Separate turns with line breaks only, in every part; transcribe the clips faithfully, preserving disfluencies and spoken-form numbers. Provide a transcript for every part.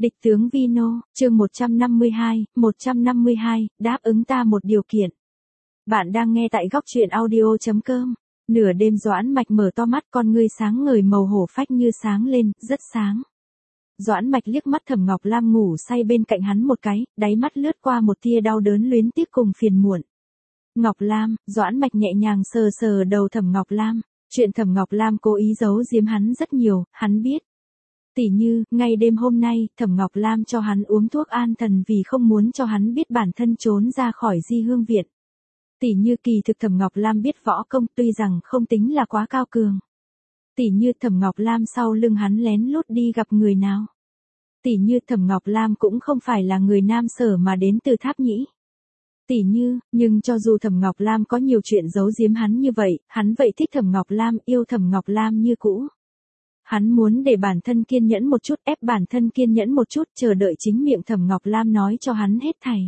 Địch tướng Vino, chương một trăm năm mươi hai, một trăm năm mươi hai, đáp ứng ta một điều kiện. Bạn đang nghe tại góc truyện audio chấm com. Nửa đêm Doãn Mạch mở to mắt, con ngươi sáng ngời màu hổ phách như sáng lên, rất sáng. Doãn Mạch liếc mắt Thẩm Ngọc Lam ngủ say bên cạnh hắn một cái, đáy mắt lướt qua một tia đau đớn luyến tiếc cùng phiền muộn. Ngọc Lam, Doãn Mạch nhẹ nhàng sờ sờ đầu Thẩm Ngọc Lam. Chuyện Thẩm Ngọc Lam cố ý giấu giếm hắn rất nhiều, hắn biết. Tỉ như, ngay đêm hôm nay, Thẩm Ngọc Lam cho hắn uống thuốc an thần vì không muốn cho hắn biết bản thân trốn ra khỏi Di Hương Viện. Tỉ như kỳ thực Thẩm Ngọc Lam biết võ công tuy rằng không tính là quá cao cường. Tỉ như Thẩm Ngọc Lam sau lưng hắn lén lút đi gặp người nào. Tỉ như Thẩm Ngọc Lam cũng không phải là người Nam Sở mà đến từ Tháp Nhĩ. Tỉ như, nhưng cho dù Thẩm Ngọc Lam có nhiều chuyện giấu giếm hắn như vậy, hắn vậy thích Thẩm Ngọc Lam, yêu Thẩm Ngọc Lam như cũ. Hắn muốn để bản thân kiên nhẫn một chút, ép bản thân kiên nhẫn một chút, chờ đợi chính miệng Thẩm Ngọc Lam nói cho hắn hết thảy.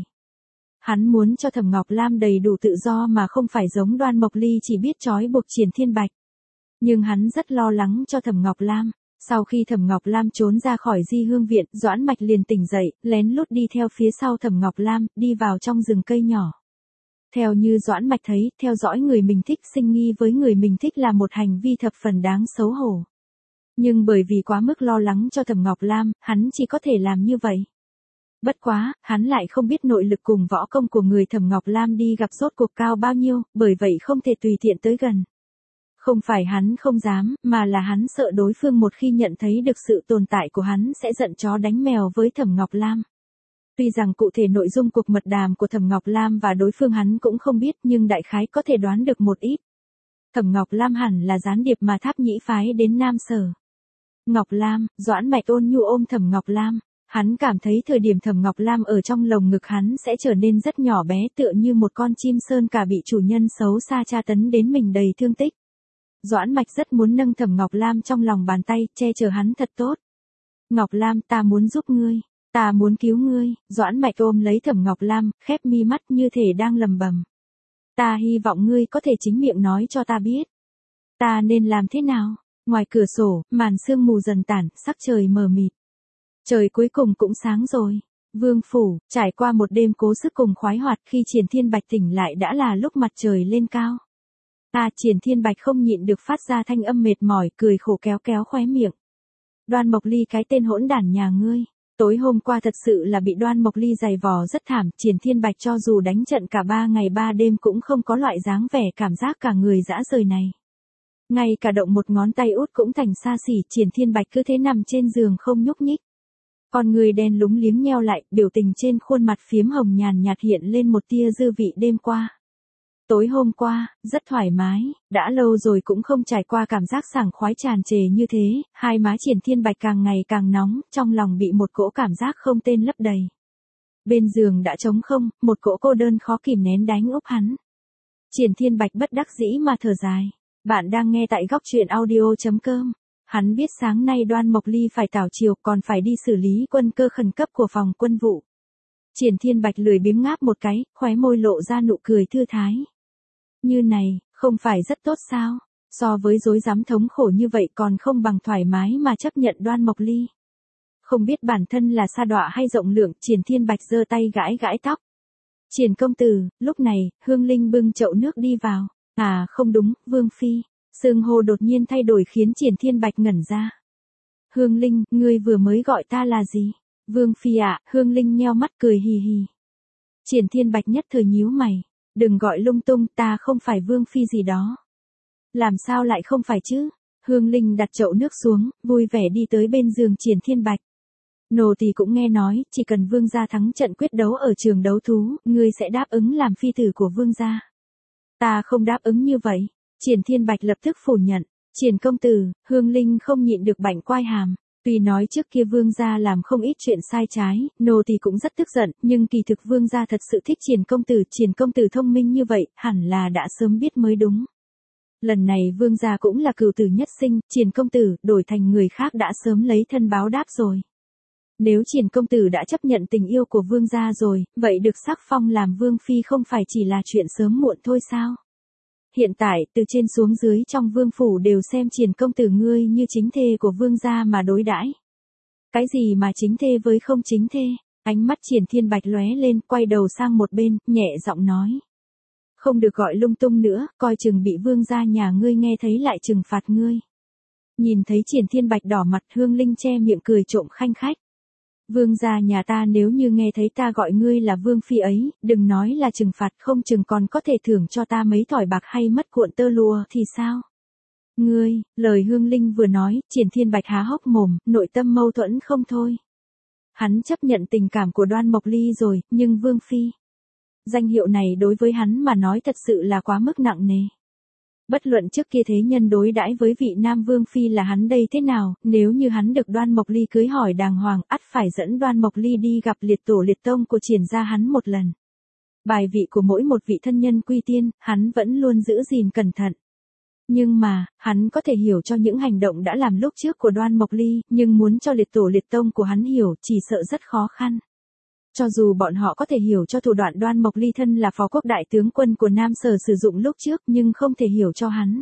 Hắn muốn cho Thẩm Ngọc Lam đầy đủ tự do mà không phải giống Đoan Mộc Ly chỉ biết trói buộc Triển Thiên Bạch. Nhưng hắn rất lo lắng cho Thẩm Ngọc Lam. Sau khi Thẩm Ngọc Lam trốn ra khỏi Di Hương Viện, Doãn Mạch liền tỉnh dậy, lén lút đi theo phía sau Thẩm Ngọc Lam, đi vào trong rừng cây nhỏ. Theo như Doãn Mạch thấy, theo dõi người mình thích, sinh nghi với người mình thích là một hành vi thập phần đáng xấu hổ. Nhưng bởi vì quá mức lo lắng cho Thẩm Ngọc Lam, hắn chỉ có thể làm như vậy. Bất quá, hắn lại không biết nội lực cùng võ công của người Thẩm Ngọc Lam đi gặp rốt cuộc cao bao nhiêu, bởi vậy không thể tùy tiện tới gần. Không phải hắn không dám, mà là hắn sợ đối phương một khi nhận thấy được sự tồn tại của hắn sẽ giận chó đánh mèo với Thẩm Ngọc Lam. Tuy rằng cụ thể nội dung cuộc mật đàm của Thẩm Ngọc Lam và đối phương hắn cũng không biết, nhưng đại khái có thể đoán được một ít. Thẩm Ngọc Lam hẳn là gián điệp mà Tháp Nhĩ phái đến Nam Sở. Ngọc Lam, Doãn Mạch ôn nhu ôm Thẩm Ngọc Lam, hắn cảm thấy thời điểm Thẩm Ngọc Lam ở trong lồng ngực hắn sẽ trở nên rất nhỏ bé, tựa như một con chim sơn cả bị chủ nhân xấu xa tra tấn đến mình đầy thương tích. Doãn Mạch rất muốn nâng Thẩm Ngọc Lam trong lòng bàn tay, che chở hắn thật tốt. Ngọc Lam, ta muốn giúp ngươi, ta muốn cứu ngươi. Doãn Mạch ôm lấy Thẩm Ngọc Lam, khép mi mắt như thể đang lầm bầm. Ta hy vọng ngươi có thể chính miệng nói cho ta biết. Ta nên làm thế nào? Ngoài cửa sổ, màn sương mù dần tản, sắc trời mờ mịt. Trời cuối cùng cũng sáng rồi. Vương phủ, trải qua một đêm cố sức cùng khoái hoạt, khi Triển Thiên Bạch tỉnh lại đã là lúc mặt trời lên cao. À, Triển Thiên Bạch không nhịn được phát ra thanh âm mệt mỏi, cười khổ kéo kéo khóe miệng. Đoan Mộc Ly, cái tên hỗn đản nhà ngươi. Tối hôm qua thật sự là bị Đoan Mộc Ly giày vò rất thảm, Triển Thiên Bạch cho dù đánh trận cả ba ngày ba đêm cũng không có loại dáng vẻ cảm giác cả người dã rời này. Ngay cả động một ngón tay út cũng thành xa xỉ, Triển Thiên Bạch cứ thế nằm trên giường không nhúc nhích. Con người đen lúng liếng nheo lại, biểu tình trên khuôn mặt phiếm hồng nhàn nhạt hiện lên một tia dư vị đêm qua. Tối hôm qua, rất thoải mái, đã lâu rồi cũng không trải qua cảm giác sảng khoái tràn trề như thế, hai má Triển Thiên Bạch càng ngày càng nóng, trong lòng bị một cỗ cảm giác không tên lấp đầy. Bên giường đã trống không, một cỗ cô đơn khó kìm nén đánh úp hắn. Triển Thiên Bạch bất đắc dĩ mà thở dài. Bạn đang nghe tại góc truyện audio chấm com. Hắn biết sáng nay Đoan Mộc Ly phải tảo triều, còn phải đi xử lý quân cơ khẩn cấp của phòng quân vụ. Triển Thiên Bạch lười biếng ngáp một cái, khóe môi lộ ra nụ cười thư thái. Như này, không phải rất tốt sao? So với rối rắm thống khổ như vậy còn không bằng thoải mái mà chấp nhận Đoan Mộc Ly. Không biết bản thân là sa đọa hay rộng lượng, Triển Thiên Bạch giơ tay gãi gãi tóc. Triển công tử, lúc này, Hương Linh bưng chậu nước đi vào. À không đúng, Vương Phi. Xưng hô đột nhiên thay đổi khiến Triển Thiên Bạch ngẩn ra. Hương Linh, ngươi vừa mới gọi ta là gì? Vương Phi ạ, à, Hương Linh nheo mắt cười hì hì. Triển Thiên Bạch nhất thời nhíu mày. Đừng gọi lung tung, ta không phải Vương Phi gì đó. Làm sao lại không phải chứ? Hương Linh đặt chậu nước xuống, vui vẻ đi tới bên giường Triển Thiên Bạch. Nô tỳ cũng nghe nói, chỉ cần Vương gia thắng trận quyết đấu ở trường đấu thú, ngươi sẽ đáp ứng làm phi tử của Vương gia. Ta không đáp ứng như vậy. Triển Thiên Bạch lập tức phủ nhận. Triển công tử, Hương Linh không nhịn được bảnh quai hàm. Tuy nói trước kia Vương gia làm không ít chuyện sai trái, nô tỳ cũng rất tức giận, nhưng kỳ thực Vương gia thật sự thích Triển công tử, Triển công tử thông minh như vậy, hẳn là đã sớm biết mới đúng. Lần này Vương gia cũng là cửu tử nhất sinh, Triển công tử đổi thành người khác đã sớm lấy thân báo đáp rồi. Nếu Triển công tử đã chấp nhận tình yêu của Vương gia rồi, vậy được sắc phong làm Vương Phi không phải chỉ là chuyện sớm muộn thôi sao? Hiện tại, từ trên xuống dưới trong Vương phủ đều xem Triển công tử ngươi như chính thê của Vương gia mà đối đãi. Cái gì mà chính thê với không chính thê? Ánh mắt Triển Thiên Bạch lóe lên, quay đầu sang một bên, nhẹ giọng nói. Không được gọi lung tung nữa, coi chừng bị vương gia nhà ngươi nghe thấy lại trừng phạt ngươi. Nhìn thấy Triển Thiên Bạch đỏ mặt, Hương Linh che miệng cười trộm khanh khách. Vương gia nhà ta nếu như nghe thấy ta gọi ngươi là vương phi ấy, đừng nói là trừng phạt, không chừng còn có thể thưởng cho ta mấy thỏi bạc hay mất cuộn tơ lụa thì sao? Ngươi, lời Hương Linh vừa nói, Triển Thiên Bạch há hốc mồm, nội tâm mâu thuẫn không thôi. Hắn chấp nhận tình cảm của Đoan Mộc Ly rồi, nhưng vương phi. Danh hiệu này đối với hắn mà nói thật sự là quá mức nặng nề. Bất luận trước kia thế nhân đối đãi với vị Nam Vương Phi là hắn đây thế nào, nếu như hắn được Đoan Mộc Ly cưới hỏi đàng hoàng, ắt phải dẫn Đoan Mộc Ly đi gặp liệt tổ liệt tông của Triển gia hắn một lần. Bài vị của mỗi một vị thân nhân quy tiên, hắn vẫn luôn giữ gìn cẩn thận. Nhưng mà, hắn có thể hiểu cho những hành động đã làm lúc trước của Đoan Mộc Ly, nhưng muốn cho liệt tổ liệt tông của hắn hiểu chỉ sợ rất khó khăn. Cho dù bọn họ có thể hiểu cho thủ đoạn Đoan Mộc Ly thân là phó quốc đại tướng quân của Nam Sở sử dụng lúc trước nhưng không thể hiểu cho hắn.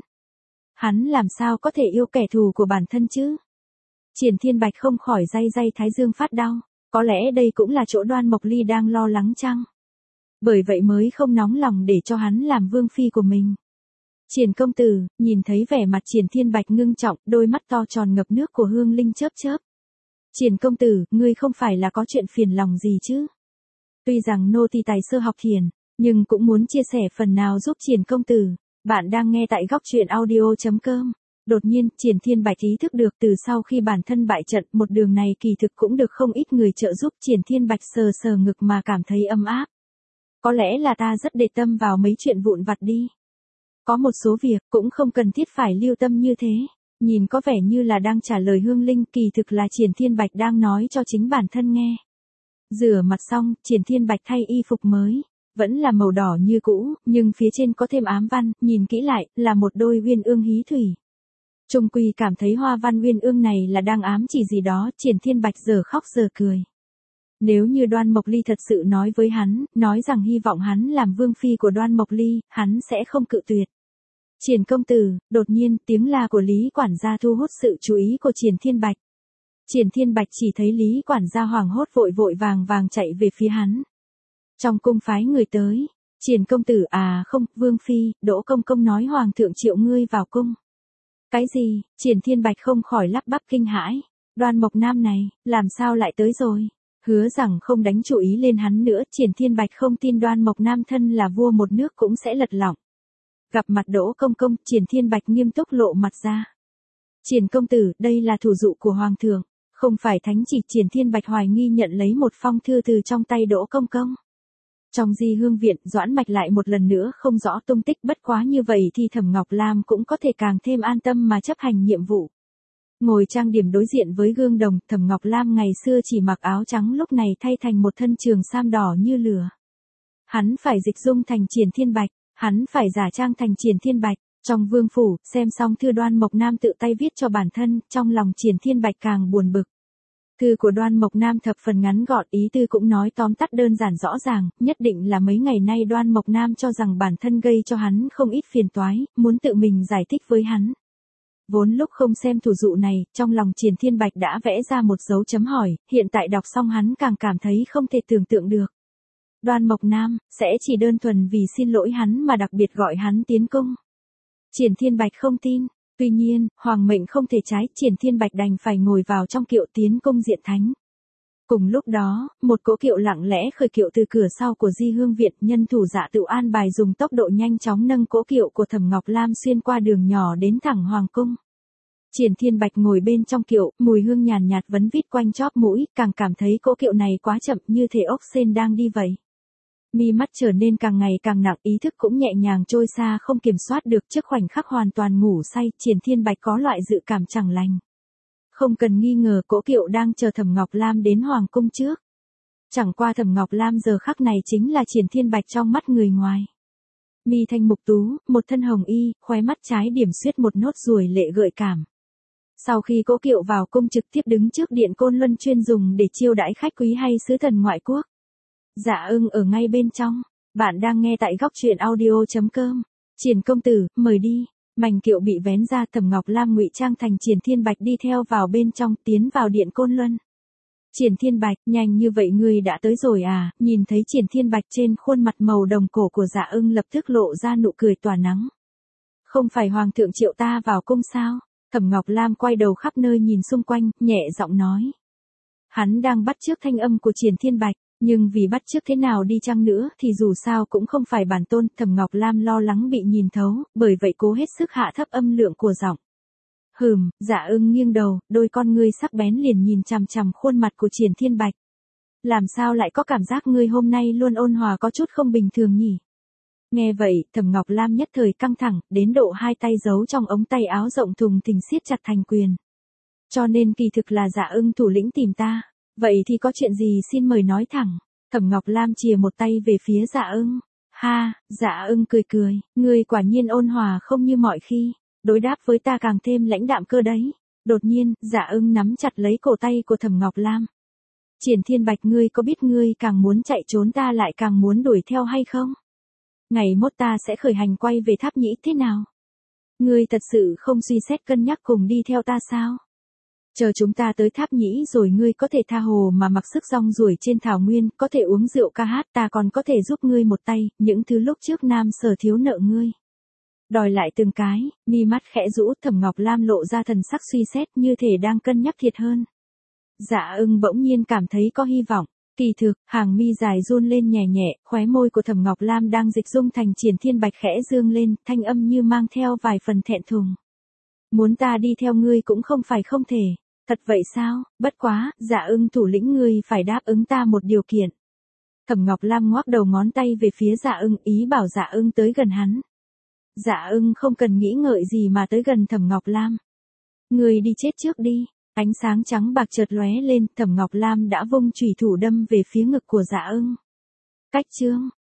Hắn làm sao có thể yêu kẻ thù của bản thân chứ? Triển Thiên Bạch không khỏi day day thái dương phát đau, có lẽ đây cũng là chỗ Đoan Mộc Ly đang lo lắng chăng? Bởi vậy mới không nóng lòng để cho hắn làm vương phi của mình. Triển công tử, nhìn thấy vẻ mặt Triển Thiên Bạch ngưng trọng, đôi mắt to tròn ngập nước của Hương Linh chớp chớp. Triển công tử, ngươi không phải là có chuyện phiền lòng gì chứ? Tuy rằng nô tỳ tài sơ học thiền, nhưng cũng muốn chia sẻ phần nào giúp Triển công tử. Bạn đang nghe tại góc truyện audio chấm com. Đột nhiên, Triển Thiên Bạch ý thức được từ sau khi bản thân bại trận, một đường này kỳ thực cũng được không ít người trợ giúp. Triển Thiên Bạch sờ sờ ngực mà cảm thấy ấm áp. Có lẽ là ta rất để tâm vào mấy chuyện vụn vặt đi. Có một số việc cũng không cần thiết phải lưu tâm như thế. Nhìn có vẻ như là đang trả lời Hương Linh, kỳ thực là Triển Thiên Bạch đang nói cho chính bản thân nghe. Rửa mặt xong, Triển Thiên Bạch thay y phục mới, vẫn là màu đỏ như cũ, nhưng phía trên có thêm ám văn, nhìn kỹ lại, là một đôi uyên ương hí thủy. Trung Quy cảm thấy hoa văn uyên ương này là đang ám chỉ gì đó, Triển Thiên Bạch giờ khóc giờ cười. Nếu như Đoan Mộc Ly thật sự nói với hắn, nói rằng hy vọng hắn làm vương phi của Đoan Mộc Ly, hắn sẽ không cự tuyệt. Triển công tử, đột nhiên, tiếng la của Lý quản gia thu hút sự chú ý của Triển Thiên Bạch. Triển Thiên Bạch chỉ thấy Lý quản gia hoảng hốt vội vội vàng vàng chạy về phía hắn. Trong cung phái người tới, Triển công tử à không, vương phi, Đỗ công công nói hoàng thượng triệu ngươi vào cung. Cái gì? Triển Thiên Bạch không khỏi lắp bắp kinh hãi. Đoan Mộc Nam này, làm sao lại tới rồi? Hứa rằng không đánh chú ý lên hắn nữa, Triển Thiên Bạch không tin Đoan Mộc Nam thân là vua một nước cũng sẽ lật lọng. Gặp mặt Đỗ công công, Triển Thiên Bạch nghiêm túc lộ mặt ra. Triển công tử, đây là thủ dụ của hoàng thượng, không phải thánh chỉ. Triển Thiên Bạch hoài nghi nhận lấy một phong thư từ trong tay Đỗ công công. Trong Di Hương viện, Doãn Mạch lại một lần nữa không rõ tung tích, bất quá như vậy thì Thẩm Ngọc Lam cũng có thể càng thêm an tâm mà chấp hành nhiệm vụ. Ngồi trang điểm đối diện với gương đồng, Thẩm Ngọc Lam ngày xưa chỉ mặc áo trắng lúc này thay thành một thân trường sam đỏ như lửa. Hắn phải dịch dung thành Triển Thiên Bạch, hắn phải giả trang thành Triển Thiên Bạch. Trong vương phủ, xem xong thư Đoan Mộc Nam tự tay viết cho bản thân, trong lòng Triển Thiên Bạch càng buồn bực. Thư của Đoan Mộc Nam thập phần ngắn gọn, ý tư cũng nói tóm tắt đơn giản rõ ràng, nhất định là mấy ngày nay Đoan Mộc Nam cho rằng bản thân gây cho hắn không ít phiền toái, muốn tự mình giải thích với hắn. Vốn lúc không xem thủ dụ này, trong lòng Triển Thiên Bạch đã vẽ ra một dấu chấm hỏi, hiện tại đọc xong hắn càng cảm thấy không thể tưởng tượng được. Đoan Mộc Nam, sẽ chỉ đơn thuần vì xin lỗi hắn mà đặc biệt gọi hắn tiến cung. Triển Thiên Bạch không tin, tuy nhiên, hoàng mệnh không thể trái, Triển Thiên Bạch đành phải ngồi vào trong kiệu tiến cung diện thánh. Cùng lúc đó, một cỗ kiệu lặng lẽ khởi kiệu từ cửa sau của Di Hương viện, nhân thủ dạ tự an bài dùng tốc độ nhanh chóng nâng cỗ kiệu của Thẩm Ngọc Lam xuyên qua đường nhỏ đến thẳng hoàng cung. Triển Thiên Bạch ngồi bên trong kiệu, mùi hương nhàn nhạt vấn vít quanh chóp mũi, càng cảm thấy cỗ kiệu này quá chậm, như thể ốc sên đang đi vậy. Mi mắt trở nên càng ngày càng nặng, ý thức cũng nhẹ nhàng trôi xa không kiểm soát được. Trước khoảnh khắc hoàn toàn ngủ say, Triển Thiên Bạch có loại dự cảm chẳng lành. Không cần nghi ngờ cỗ kiệu đang chờ Thẩm Ngọc Lam đến hoàng cung trước. Chẳng qua Thẩm Ngọc Lam giờ khắc này chính là Triển Thiên Bạch trong mắt người ngoài. Mi thanh mục tú, một thân hồng y, khóe mắt trái điểm xuyết một nốt ruồi lệ gợi cảm. Sau khi cỗ kiệu vào cung trực tiếp đứng trước điện Côn Luân chuyên dùng để chiêu đãi khách quý hay sứ thần ngoại quốc. Dạ ưng ở ngay bên trong. Bạn đang nghe tại góc truyện audio chấm com. Triển công tử, mời đi. Mảnh kiệu bị vén ra, Thẩm Ngọc Lam ngụy trang thành Triển Thiên Bạch đi theo vào bên trong, tiến vào điện Côn Luân. Triển Thiên Bạch, nhanh như vậy ngươi đã tới rồi à, nhìn thấy Triển Thiên Bạch trên khuôn mặt màu đồng cổ của Dạ Ưng lập tức lộ ra nụ cười tỏa nắng. Không phải Hoàng thượng triệu ta vào cung sao? Thẩm Ngọc Lam quay đầu khắp nơi nhìn xung quanh, nhẹ giọng nói. Hắn đang bắt chước thanh âm của Triển Thiên Bạch, nhưng vì bắt chước thế nào đi chăng nữa thì dù sao cũng không phải bản tôn. Thẩm Ngọc Lam lo lắng bị nhìn thấu, bởi vậy cố hết sức hạ thấp âm lượng của giọng. Hừm, Dạ Ưng nghiêng đầu, đôi con ngươi sắc bén liền nhìn chằm chằm khuôn mặt của Triển Thiên Bạch. Làm sao lại có cảm giác ngươi hôm nay luôn ôn hòa có chút không bình thường nhỉ? Nghe vậy, Thẩm Ngọc Lam nhất thời căng thẳng, đến độ hai tay giấu trong ống tay áo rộng thùng thình siết chặt thành quyền. Cho nên kỳ thực là Dạ Ưng thủ lĩnh tìm ta, vậy thì có chuyện gì xin mời nói thẳng. Thẩm Ngọc Lam chìa một tay về phía Dạ Ưng. Ha, Dạ Ưng cười cười, ngươi quả nhiên ôn hòa không như mọi khi, đối đáp với ta càng thêm lãnh đạm cơ đấy. Đột nhiên, Dạ Ưng nắm chặt lấy cổ tay của Thẩm Ngọc Lam. Triển Thiên Bạch, ngươi có biết ngươi càng muốn chạy trốn ta lại càng muốn đuổi theo hay không? Ngày mốt ta sẽ khởi hành quay về Tháp Nhĩ thế nào? Ngươi thật sự không suy xét cân nhắc cùng đi theo ta sao? Chờ chúng ta tới Tháp Nhĩ rồi ngươi có thể tha hồ mà mặc sức rong ruổi trên thảo nguyên, có thể uống rượu ca hát, ta còn có thể giúp ngươi một tay, những thứ lúc trước Nam Sở thiếu nợ ngươi. Đòi lại từng cái, mi mắt khẽ rũ. Thẩm Ngọc Lam lộ ra thần sắc suy xét như thể đang cân nhắc thiệt hơn. Dạ Ưng bỗng nhiên cảm thấy có hy vọng. Kỳ thực, hàng mi dài run lên nhẹ nhẹ, khóe môi của Thẩm Ngọc Lam đang dịch dung thành Triển Thiên Bạch khẽ dương lên, thanh âm như mang theo vài phần thẹn thùng. Muốn ta đi theo ngươi cũng không phải không thể. Thật vậy sao? Bất quá, Dạ Ưng thủ lĩnh ngươi phải đáp ứng ta một điều kiện. Thẩm Ngọc Lam ngoắc đầu ngón tay về phía Dạ Ưng, ý bảo Dạ Ưng tới gần hắn. Dạ Ưng không cần nghĩ ngợi gì mà tới gần Thẩm Ngọc Lam. Ngươi đi chết trước đi. Ánh sáng trắng bạc chợt lóe lên, Thẩm Ngọc Lam đã vung chủy thủ đâm về phía ngực của Dạ Ưng. Cách chương